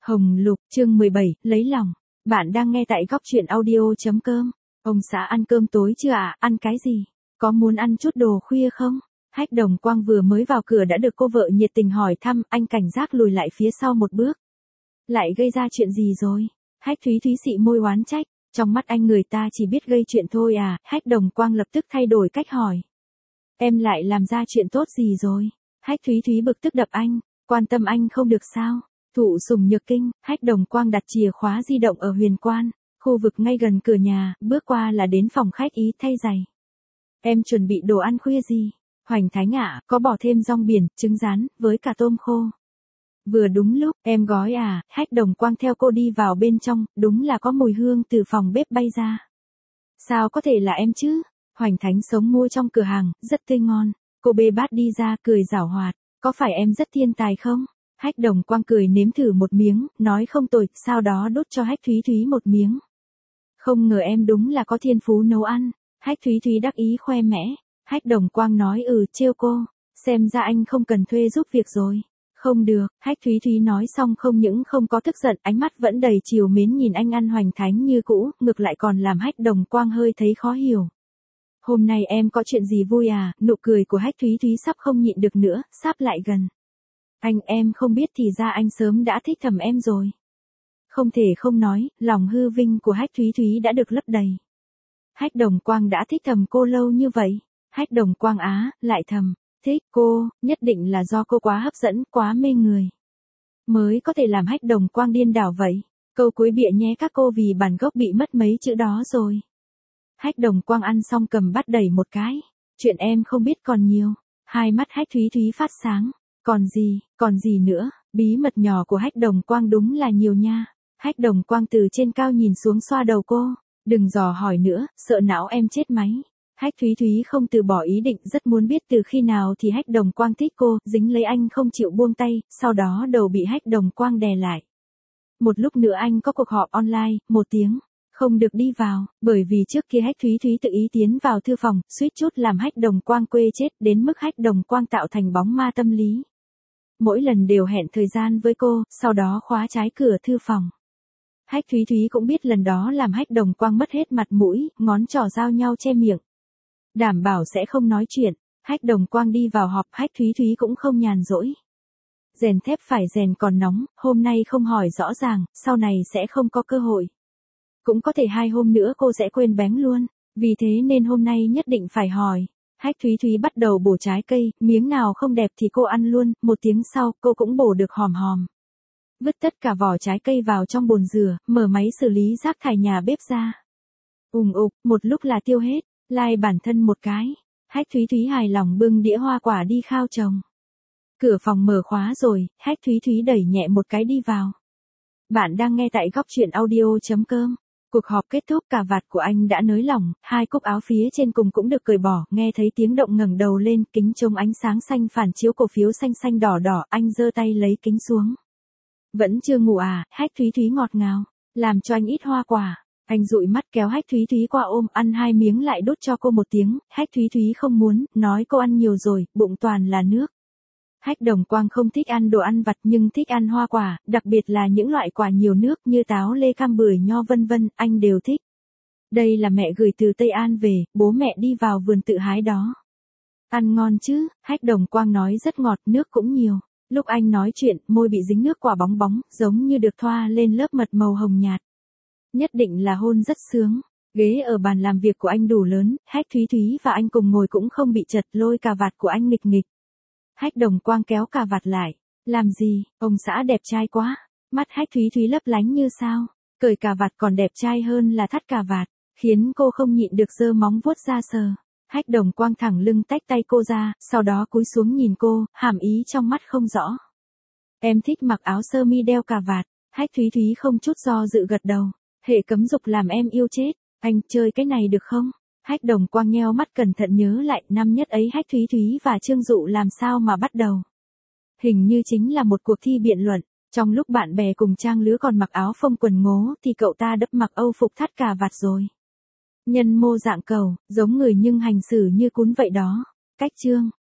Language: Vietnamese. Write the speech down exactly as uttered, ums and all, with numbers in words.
Hồng Lục, chương mười bảy, lấy lòng. Bạn đang nghe tại góc truyện audio.com. Ông xã ăn cơm tối chưa ạ? À? Ăn cái gì? Có muốn ăn chút đồ khuya không? Hách Đồng Quang vừa mới vào cửa đã được cô vợ nhiệt tình hỏi thăm, anh cảnh giác lùi lại phía sau một bước. Lại gây ra chuyện gì rồi? Hách Thúy Thúy xị môi oán trách, trong mắt anh người ta chỉ biết gây chuyện thôi à? Hách Đồng Quang lập tức thay đổi cách hỏi. Em lại làm ra chuyện tốt gì rồi? Hách Thúy Thúy bực tức đập anh, quan tâm anh không được sao? Thụ sủng nhược kinh, Hách Đồng Quang đặt chìa khóa di động ở Huyền Quan, khu vực ngay gần cửa nhà, bước qua là đến phòng khách ý thay giày. Em chuẩn bị đồ ăn khuya gì? Hoành Thánh ạ, có bỏ thêm rong biển, trứng rán, với cả tôm khô. Vừa đúng lúc, em gói à? Hách Đồng Quang theo cô đi vào bên trong, đúng là có mùi hương từ phòng bếp bay ra. Sao có thể là em chứ? Hoành Thánh sống mua trong cửa hàng, rất tươi ngon. Cô bê bát đi ra, cười giảo hoạt, có phải em rất thiên tài không? Hách Đồng Quang cười nếm thử một miếng, nói không tồi, sau đó đút cho Hách Thúy Thúy một miếng. Không ngờ em đúng là có thiên phú nấu ăn. Hách Thúy Thúy đắc ý khoe mẽ. Hách Đồng Quang nói ừ, trêu cô, xem ra anh không cần thuê giúp việc rồi. Không được, Hách Thúy Thúy nói xong không những không có tức giận, ánh mắt vẫn đầy trìu mến nhìn anh ăn Hoành Thánh như cũ, ngược lại còn làm Hách Đồng Quang hơi thấy khó hiểu. Hôm nay em có chuyện gì vui à? Nụ cười của Hách Thúy Thúy sắp không nhịn được nữa, sắp lại gần. Anh em không biết thì ra anh sớm đã thích thầm em rồi. Không thể không nói, lòng hư vinh của Hách Thúy Thúy đã được lấp đầy. Hách Đồng Quang đã thích thầm cô lâu như vậy. Hách Đồng Quang á, lại thầm, thích cô, nhất định là do cô quá hấp dẫn, quá mê người. Mới có thể làm Hách Đồng Quang điên đảo vậy. Câu cuối bịa nhé các cô vì bản gốc bị mất mấy chữ đó rồi. Hách Đồng Quang ăn xong cầm bát đẩy một cái. Chuyện em không biết còn nhiều. Hai mắt Hách Thúy Thúy phát sáng. Còn gì, còn gì nữa, bí mật nhỏ của Hách Đồng Quang đúng là nhiều nha. Hách Đồng Quang từ trên cao nhìn xuống xoa đầu cô. Đừng dò hỏi nữa, sợ não em chết máy. Hách Thúy Thúy không từ bỏ ý định, rất muốn biết từ khi nào thì Hách Đồng Quang thích cô, dính lấy anh không chịu buông tay, sau đó đầu bị Hách Đồng Quang đè lại. Một lúc nữa anh có cuộc họp online, một tiếng. Không được đi vào, bởi vì trước kia Hách Thúy Thúy tự ý tiến vào thư phòng, suýt chút làm Hách Đồng Quang quê chết, đến mức Hách Đồng Quang tạo thành bóng ma tâm lý. Mỗi lần đều hẹn thời gian với cô, sau đó khóa trái cửa thư phòng. Hách Thúy Thúy cũng biết lần đó làm Hách Đồng Quang mất hết mặt mũi, ngón trỏ giao nhau che miệng. Đảm bảo sẽ không nói chuyện. Hách Đồng Quang đi vào họp, Hách Thúy Thúy cũng không nhàn rỗi. Rèn thép phải rèn còn nóng, hôm nay không hỏi rõ ràng, sau này sẽ không có cơ hội. Cũng có thể hai hôm nữa cô sẽ quên bén luôn, vì thế nên hôm nay nhất định phải hỏi. Hách Thúy Thúy bắt đầu bổ trái cây, miếng nào không đẹp thì cô ăn luôn, một tiếng sau cô cũng bổ được hòm hòm. Vứt tất cả vỏ trái cây vào trong bồn rửa, mở máy xử lý rác thải nhà bếp ra. Ùng ục, một lúc là tiêu hết, lai bản thân một cái. Hách Thúy Thúy hài lòng bưng đĩa hoa quả đi khao chồng. Cửa phòng mở khóa rồi, Hách Thúy Thúy đẩy nhẹ một cái đi vào. Bạn đang nghe tại góc truyện audio.com. Cuộc họp kết thúc, cà vạt của anh đã nới lỏng, hai cúc áo phía trên cùng cũng được cởi bỏ, nghe thấy tiếng động ngẩng đầu lên, kính chống ánh sáng xanh phản chiếu cổ phiếu xanh xanh đỏ đỏ, anh giơ tay lấy kính xuống. Vẫn chưa ngủ à? Hách Thúy Thúy ngọt ngào, làm cho anh ít hoa quả. Anh dụi mắt kéo Hách Thúy Thúy qua ôm, ăn hai miếng lại đút cho cô một tiếng, Hách Thúy Thúy không muốn, nói cô ăn nhiều rồi, bụng toàn là nước. Hách Đồng Quang không thích ăn đồ ăn vặt nhưng thích ăn hoa quả, đặc biệt là những loại quả nhiều nước như táo, lê, cam, bưởi, nho vân vân, anh đều thích. Đây là mẹ gửi từ Tây An về, bố mẹ đi vào vườn tự hái đó. Ăn ngon chứ? Hách Đồng Quang nói rất ngọt, nước cũng nhiều. Lúc anh nói chuyện, môi bị dính nước quả bóng bóng, giống như được thoa lên lớp mật màu hồng nhạt. Nhất định là hôn rất sướng. Ghế ở bàn làm việc của anh đủ lớn, Hách Thúy Thúy và anh cùng ngồi cũng không bị chật, lôi cà vạt của anh nghịch nghịch. Hách Đồng Quang kéo cà vạt lại. Làm gì, ông xã đẹp trai quá. Mắt Hách Thúy Thúy lấp lánh như sao. Cởi cà vạt còn đẹp trai hơn là thắt cà vạt, khiến cô không nhịn được giơ móng vuốt ra sờ. Hách Đồng Quang thẳng lưng tách tay cô ra, sau đó cúi xuống nhìn cô, hàm ý trong mắt không rõ. Em thích mặc áo sơ mi đeo cà vạt. Hách Thúy Thúy không chút do dự gật đầu. Hệ cấm dục làm em yêu chết. Anh chơi cái này được không? Hách Đồng Quang nheo mắt cẩn thận nhớ lại, năm nhất ấy Hách Thúy Thúy và Trương Dụ làm sao mà bắt đầu. Hình như chính là một cuộc thi biện luận, trong lúc bạn bè cùng trang lứa còn mặc áo phông quần ngố thì cậu ta đắp mặc âu phục thắt cà vạt rồi. Nhân mô dạng cầu, giống người nhưng hành xử như cún vậy đó. Cách chương,